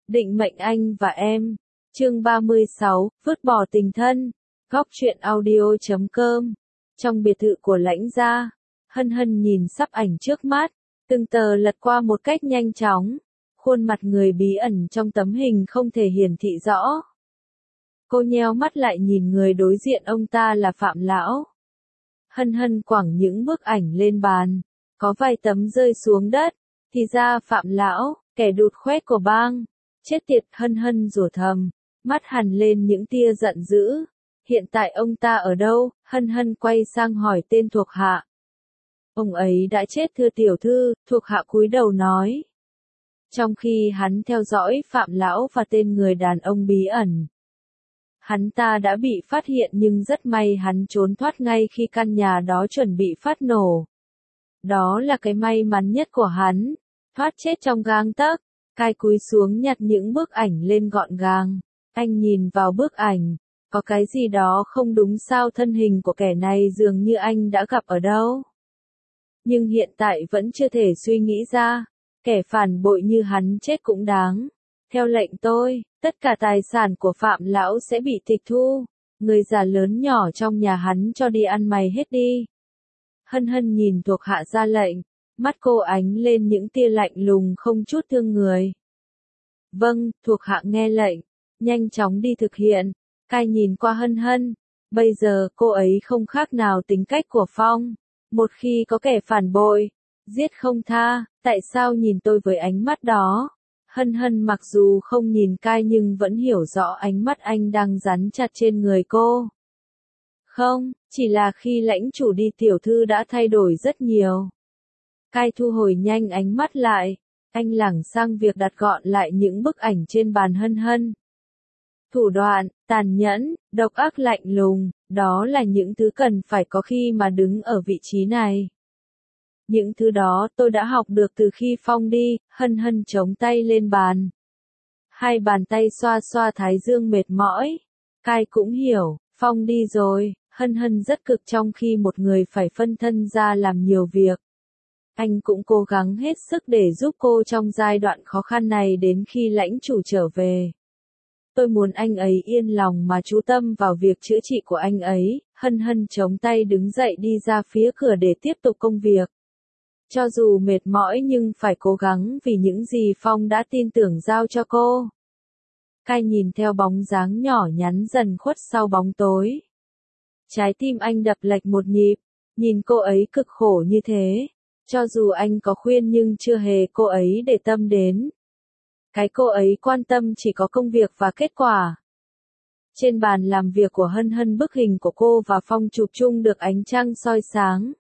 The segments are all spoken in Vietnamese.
Định mệnh anh và em. Chương 36, vứt bỏ tình thân. Góc truyện audio.com. Trong biệt thự của Lãnh gia, Hân Hân nhìn sắp ảnh trước mắt, từng tờ lật qua một cách nhanh chóng. Khuôn mặt người bí ẩn trong tấm hình không thể hiển thị rõ. Cô nheo mắt lại nhìn người đối diện ông ta là Phạm Lão. Hân Hân quẳng những bức ảnh lên bàn, có vài tấm rơi xuống đất, thì ra Phạm Lão, kẻ đụt khoét của bang. Chết tiệt, Hân Hân rủa thầm, mắt hằn lên những tia giận dữ. Hiện tại ông ta ở đâu? Hân Hân quay sang hỏi tên thuộc hạ. Ông ấy đã chết thưa tiểu thư, thuộc hạ cúi đầu nói. Trong khi hắn theo dõi Phạm Lão và tên người đàn ông bí ẩn, hắn ta đã bị phát hiện nhưng rất may hắn trốn thoát ngay khi căn nhà đó chuẩn bị phát nổ. Đó là cái may mắn nhất của hắn, thoát chết trong gang tấc. Cai cúi xuống nhặt những bức ảnh lên gọn gàng. Anh nhìn vào bức ảnh, có cái gì đó không đúng sao, thân hình của kẻ này dường như anh đã gặp ở đâu. Nhưng hiện tại vẫn chưa thể suy nghĩ ra, kẻ phản bội như hắn chết cũng đáng. Theo lệnh tôi, tất cả tài sản của Phạm Lão sẽ bị tịch thu, người già lớn nhỏ trong nhà hắn cho đi ăn mày hết đi. Hân Hân nhìn thuộc hạ ra lệnh, mắt cô ánh lên những tia lạnh lùng không chút thương người. Vâng, thuộc hạ nghe lệnh, nhanh chóng đi thực hiện. Cai nhìn qua Hân Hân, bây giờ cô ấy không khác nào tính cách của Phong. Một khi có kẻ phản bội, giết không tha. Tại sao nhìn tôi với ánh mắt đó? Hân Hân mặc dù không nhìn Cai nhưng vẫn hiểu rõ ánh mắt anh đang dán chặt trên người cô. Không, chỉ là khi lãnh chủ đi tiểu thư đã thay đổi rất nhiều. Cai thu hồi nhanh ánh mắt lại, anh lảng sang việc đặt gọn lại những bức ảnh trên bàn Hân Hân. Thủ đoạn, tàn nhẫn, độc ác lạnh lùng, đó là những thứ cần phải có khi mà đứng ở vị trí này. Những thứ đó tôi đã học được từ khi Phong đi. Hân Hân chống tay lên bàn. Hai bàn tay xoa xoa thái dương mệt mỏi. Cai cũng hiểu, Phong đi rồi. Hân Hân rất cực trong khi một người phải phân thân ra làm nhiều việc. Anh cũng cố gắng hết sức để giúp cô trong giai đoạn khó khăn này đến khi lãnh chủ trở về. Tôi muốn anh ấy yên lòng mà chú tâm vào việc chữa trị của anh ấy. Hân Hân chống tay đứng dậy đi ra phía cửa để tiếp tục công việc. Cho dù mệt mỏi nhưng phải cố gắng vì những gì Phong đã tin tưởng giao cho cô. Cai nhìn theo bóng dáng nhỏ nhắn dần khuất sau bóng tối. Trái tim anh đập lệch một nhịp, nhìn cô ấy cực khổ như thế. Cho dù anh có khuyên nhưng chưa hề cô ấy để tâm đến. Cái cô ấy quan tâm chỉ có công việc và kết quả. Trên bàn làm việc của Hân Hân, bức hình của cô và Phong chụp chung được ánh trăng soi sáng.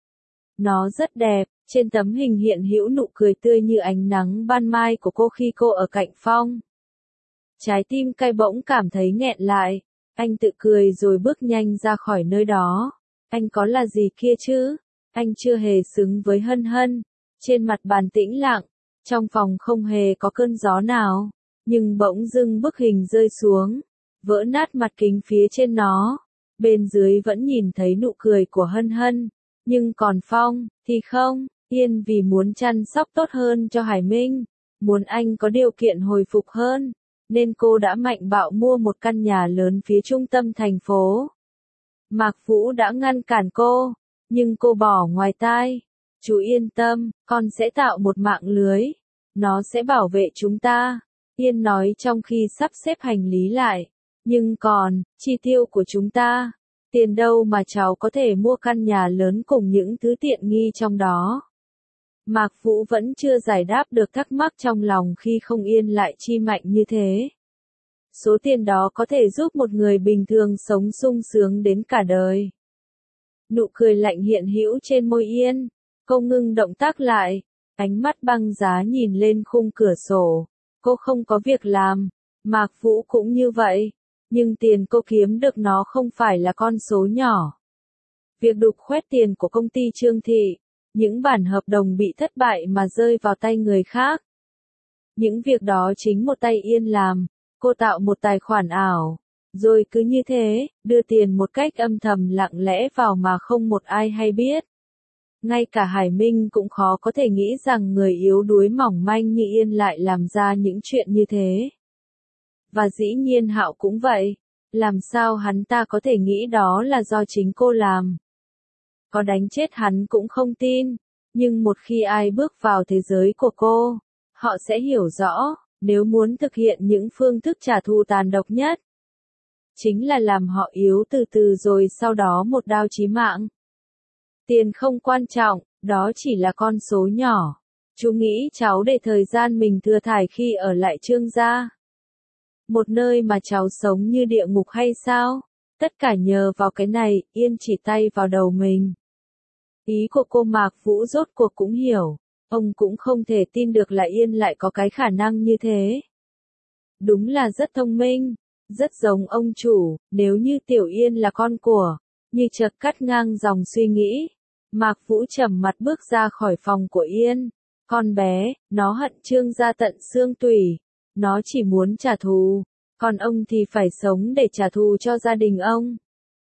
Nó rất đẹp, trên tấm hình hiện hữu nụ cười tươi như ánh nắng ban mai của cô khi cô ở cạnh Phong. Trái tim Cai bỗng cảm thấy nghẹn lại, anh tự cười rồi bước nhanh ra khỏi nơi đó. Anh có là gì kia chứ? Anh chưa hề xứng với Hân Hân. Trên mặt bàn tĩnh lặng, trong phòng không hề có cơn gió nào, nhưng bỗng dưng bức hình rơi xuống, vỡ nát mặt kính phía trên nó. Bên dưới vẫn nhìn thấy nụ cười của Hân Hân, nhưng còn Phong thì không. Yên vì muốn chăm sóc tốt hơn cho Hải Minh, muốn anh có điều kiện hồi phục hơn, nên cô đã mạnh bạo mua một căn nhà lớn phía trung tâm thành phố. Mạc Vũ đã ngăn cản cô, nhưng cô bỏ ngoài tai. Chú yên tâm, con sẽ tạo một mạng lưới. Nó sẽ bảo vệ chúng ta. Yên nói trong khi sắp xếp hành lý lại. Nhưng còn, chi tiêu của chúng ta. Tiền đâu mà cháu có thể mua căn nhà lớn cùng những thứ tiện nghi trong đó. Mạc Vũ vẫn chưa giải đáp được thắc mắc trong lòng khi không Yên lại chi mạnh như thế. Số tiền đó có thể giúp một người bình thường sống sung sướng đến cả đời. Nụ cười lạnh hiện hữu trên môi Yên. Cô ngưng động tác lại, ánh mắt băng giá nhìn lên khung cửa sổ. Cô không có việc làm, Mạc Vũ cũng như vậy. Nhưng tiền cô kiếm được nó không phải là con số nhỏ. Việc đục khoét tiền của công ty Trương Thị, những bản hợp đồng bị thất bại mà rơi vào tay người khác. Những việc đó chính một tay Yên làm. Cô tạo một tài khoản ảo, rồi cứ như thế, đưa tiền một cách âm thầm lặng lẽ vào mà không một ai hay biết. Ngay cả Hải Minh cũng khó có thể nghĩ rằng người yếu đuối mỏng manh như Yên lại làm ra những chuyện như thế. Và dĩ nhiên Hạo cũng vậy. Làm sao hắn ta có thể nghĩ đó là do chính cô làm? Có đánh chết hắn cũng không tin. Nhưng một khi ai bước vào thế giới của cô, họ sẽ hiểu rõ, nếu muốn thực hiện những phương thức trả thù tàn độc nhất, chính là làm họ yếu từ từ rồi sau đó một đao chí mạng. Tiền không quan trọng, đó chỉ là con số nhỏ. Chú nghĩ cháu để thời gian mình thừa thải khi ở lại Trương gia. Một nơi mà cháu sống như địa ngục hay sao? Tất cả nhờ vào cái này, Yên chỉ tay vào đầu mình. Ý của cô Mạc Vũ rốt cuộc cũng hiểu. Ông cũng không thể tin được là Yên lại có cái khả năng như thế. Đúng là rất thông minh, rất giống ông chủ, nếu như Tiểu Yên là con của, như chợt cắt ngang dòng suy nghĩ. Mạc Vũ trầm mặt bước ra khỏi phòng của Yên. Con bé, nó hận Trương gia tận xương tủy. Nó chỉ muốn trả thù, còn ông thì phải sống để trả thù cho gia đình ông.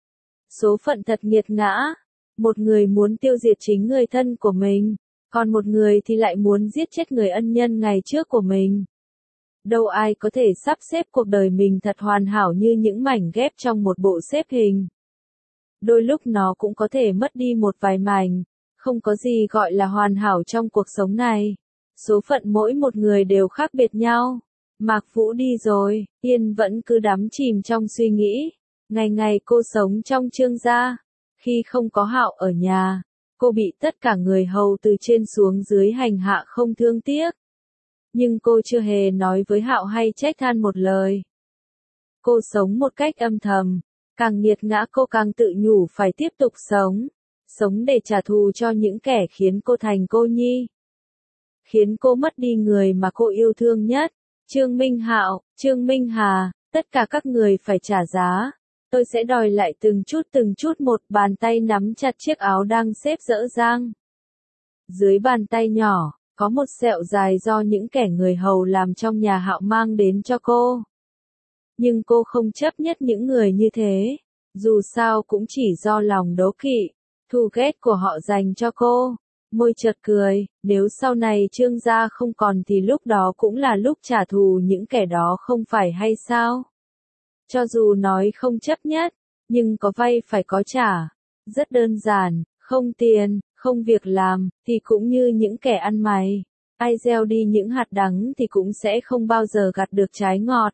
Số phận thật nghiệt ngã. Một người muốn tiêu diệt chính người thân của mình, còn một người thì lại muốn giết chết người ân nhân ngày trước của mình. Đâu ai có thể sắp xếp cuộc đời mình thật hoàn hảo như những mảnh ghép trong một bộ xếp hình. Đôi lúc nó cũng có thể mất đi một vài mảnh, không có gì gọi là hoàn hảo trong cuộc sống này. Số phận mỗi một người đều khác biệt nhau. Mạc Vũ đi rồi, Yên vẫn cứ đắm chìm trong suy nghĩ. Ngày ngày cô sống trong Trương gia. Khi không có Hạo ở nhà, cô bị tất cả người hầu từ trên xuống dưới hành hạ không thương tiếc. Nhưng cô chưa hề nói với Hạo hay trách than một lời. Cô sống một cách âm thầm, càng nghiệt ngã cô càng tự nhủ phải tiếp tục sống. Sống để trả thù cho những kẻ khiến cô thành cô nhi. Khiến cô mất đi người mà cô yêu thương nhất. Trương Minh Hạo, Trương Minh Hà, tất cả các người phải trả giá. Tôi sẽ đòi lại từng chút một. Bàn tay nắm chặt chiếc áo đang xếp dở dang. Dưới bàn tay nhỏ, có một sẹo dài do những kẻ người hầu làm trong nhà Hạo mang đến cho cô. Nhưng cô không chấp nhất những người như thế. Dù sao cũng chỉ do lòng đố kỵ, thù ghét của họ dành cho cô. Môi chợt cười, nếu sau này Trương gia không còn thì lúc đó cũng là lúc trả thù những kẻ đó không phải hay sao? Cho dù nói không chấp nhất, nhưng có vay phải có trả. Rất đơn giản, không tiền, không việc làm, thì cũng như những kẻ ăn mày. Ai gieo đi những hạt đắng thì cũng sẽ không bao giờ gặt được trái ngọt.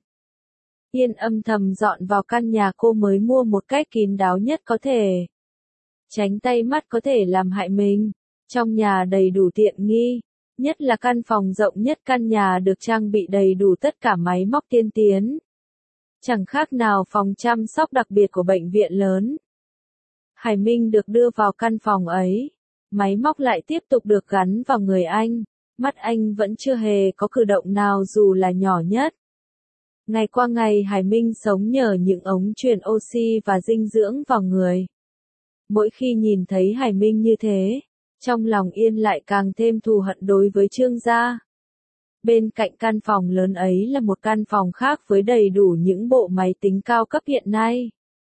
Yên âm thầm dọn vào căn nhà cô mới mua một cách kín đáo nhất có thể. Tránh tay mắt có thể làm hại mình. Trong nhà đầy đủ tiện nghi, nhất là căn phòng rộng nhất căn nhà được trang bị đầy đủ tất cả máy móc tiên tiến. Chẳng khác nào phòng chăm sóc đặc biệt của bệnh viện lớn. Hải Minh được đưa vào căn phòng ấy. Máy móc lại tiếp tục được gắn vào người anh. Mắt anh vẫn chưa hề có cử động nào dù là nhỏ nhất. Ngày qua ngày Hải Minh sống nhờ những ống truyền oxy và dinh dưỡng vào người. Mỗi khi nhìn thấy Hải Minh như thế, trong lòng Yên lại càng thêm thù hận đối với Trương gia. Bên cạnh căn phòng lớn ấy là một căn phòng khác với đầy đủ những bộ máy tính cao cấp hiện nay.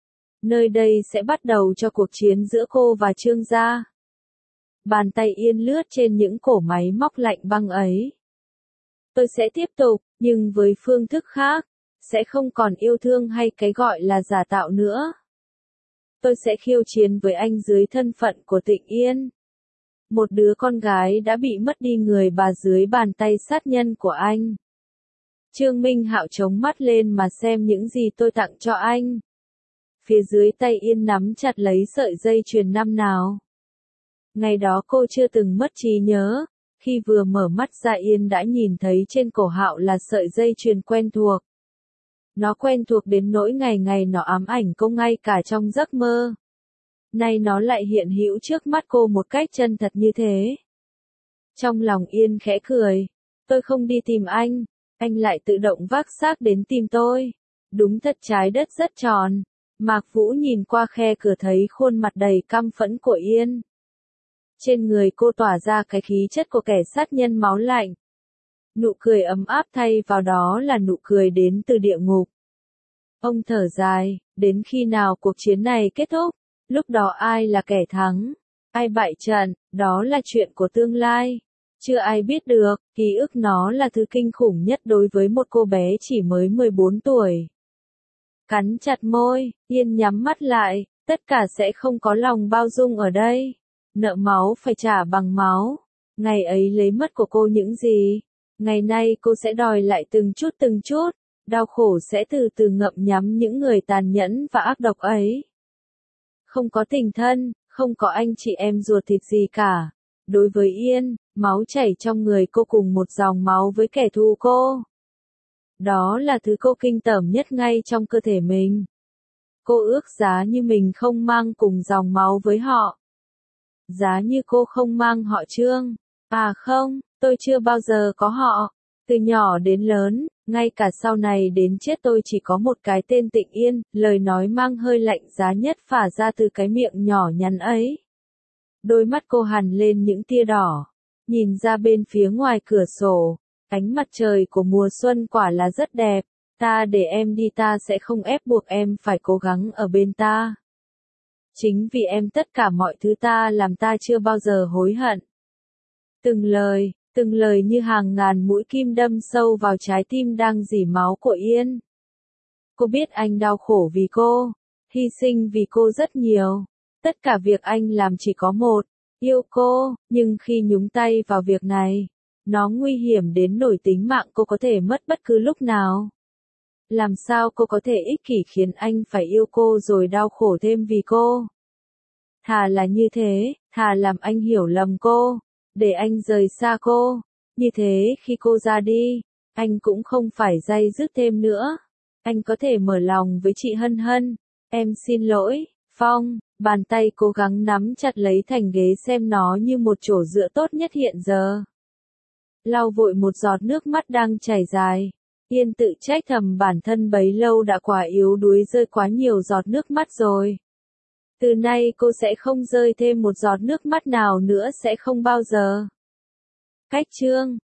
Nơi đây sẽ bắt đầu cho cuộc chiến giữa cô và Trương gia. Bàn tay Yên lướt trên những cổ máy móc lạnh băng ấy. Tôi sẽ tiếp tục, nhưng với phương thức khác, sẽ không còn yêu thương hay cái gọi là giả tạo nữa. Tôi sẽ khiêu chiến với anh dưới thân phận của Tịnh Yên. Một đứa con gái đã bị mất đi người bà dưới bàn tay sát nhân của anh. Trương Minh Hạo chống mắt lên mà xem những gì tôi tặng cho anh. Phía dưới tay Yên nắm chặt lấy sợi dây chuyền năm nào. Ngày đó cô chưa từng mất trí nhớ. Khi vừa mở mắt ra Yên đã nhìn thấy trên cổ Hạo là sợi dây chuyền quen thuộc. Nó quen thuộc đến nỗi ngày ngày nó ám ảnh cô ngay cả trong giấc mơ. Nay nó lại hiện hữu trước mắt cô một cách chân thật như thế. Trong lòng Yên khẽ cười. Tôi không đi tìm anh lại tự động vác xác đến tìm tôi. Đúng thật trái đất rất tròn. Mạc Vũ nhìn qua khe cửa thấy khuôn mặt đầy căm phẫn của Yên. Trên người cô tỏa ra cái khí chất của kẻ sát nhân máu lạnh. Nụ cười ấm áp thay vào đó là nụ cười đến từ địa ngục. Ông thở dài, đến khi nào cuộc chiến này kết thúc? Lúc đó ai là kẻ thắng? Ai bại trận, đó là chuyện của tương lai. Chưa ai biết được, ký ức nó là thứ kinh khủng nhất đối với một cô bé chỉ mới 14 tuổi. Cắn chặt môi, Yên nhắm mắt lại, tất cả sẽ không có lòng bao dung ở đây. Nợ máu phải trả bằng máu. Ngày ấy lấy mất của cô những gì? Ngày nay cô sẽ đòi lại từng chút. Đau khổ sẽ từ từ ngậm nhắm những người tàn nhẫn và ác độc ấy. Không có tình thân, không có anh chị em ruột thịt gì cả. Đối với Yên, máu chảy trong người cô cùng một dòng máu với kẻ thù cô. Đó là thứ cô kinh tởm nhất ngay trong cơ thể mình. Cô ước giá như mình không mang cùng dòng máu với họ. Giá như cô không mang họ Trương. À không, tôi chưa bao giờ có họ. Từ nhỏ đến lớn, ngay cả sau này đến chết tôi chỉ có một cái tên Tịnh Yên, lời nói mang hơi lạnh giá nhất phả ra từ cái miệng nhỏ nhắn ấy. Đôi mắt cô hằn lên những tia đỏ, nhìn ra bên phía ngoài cửa sổ, ánh mặt trời của mùa xuân quả là rất đẹp, ta để em đi, ta sẽ không ép buộc em phải cố gắng ở bên ta. Chính vì em tất cả mọi thứ ta làm ta chưa bao giờ hối hận. Từng lời như hàng ngàn mũi kim đâm sâu vào trái tim đang rỉ máu của Yên. Cô biết anh đau khổ vì cô, hy sinh vì cô rất nhiều. Tất cả việc anh làm chỉ có một, yêu cô, nhưng khi nhúng tay vào việc này, nó nguy hiểm đến nỗi tính mạng cô có thể mất bất cứ lúc nào. Làm sao cô có thể ích kỷ khiến anh phải yêu cô rồi đau khổ thêm vì cô? Thà là như thế, thà làm anh hiểu lầm cô, để anh rời xa cô. Như thế khi cô ra đi, anh cũng không phải day dứt thêm nữa. Anh có thể mở lòng với chị Hân Hân. Em xin lỗi, Phong. Bàn tay cố gắng nắm chặt lấy thành ghế xem nó như một chỗ dựa tốt nhất hiện giờ. Lau vội một giọt nước mắt đang chảy dài. Yên tự trách thầm bản thân bấy lâu đã quá yếu đuối, rơi quá nhiều giọt nước mắt rồi. Từ nay cô sẽ không rơi thêm một giọt nước mắt nào nữa, sẽ không bao giờ. Cách chương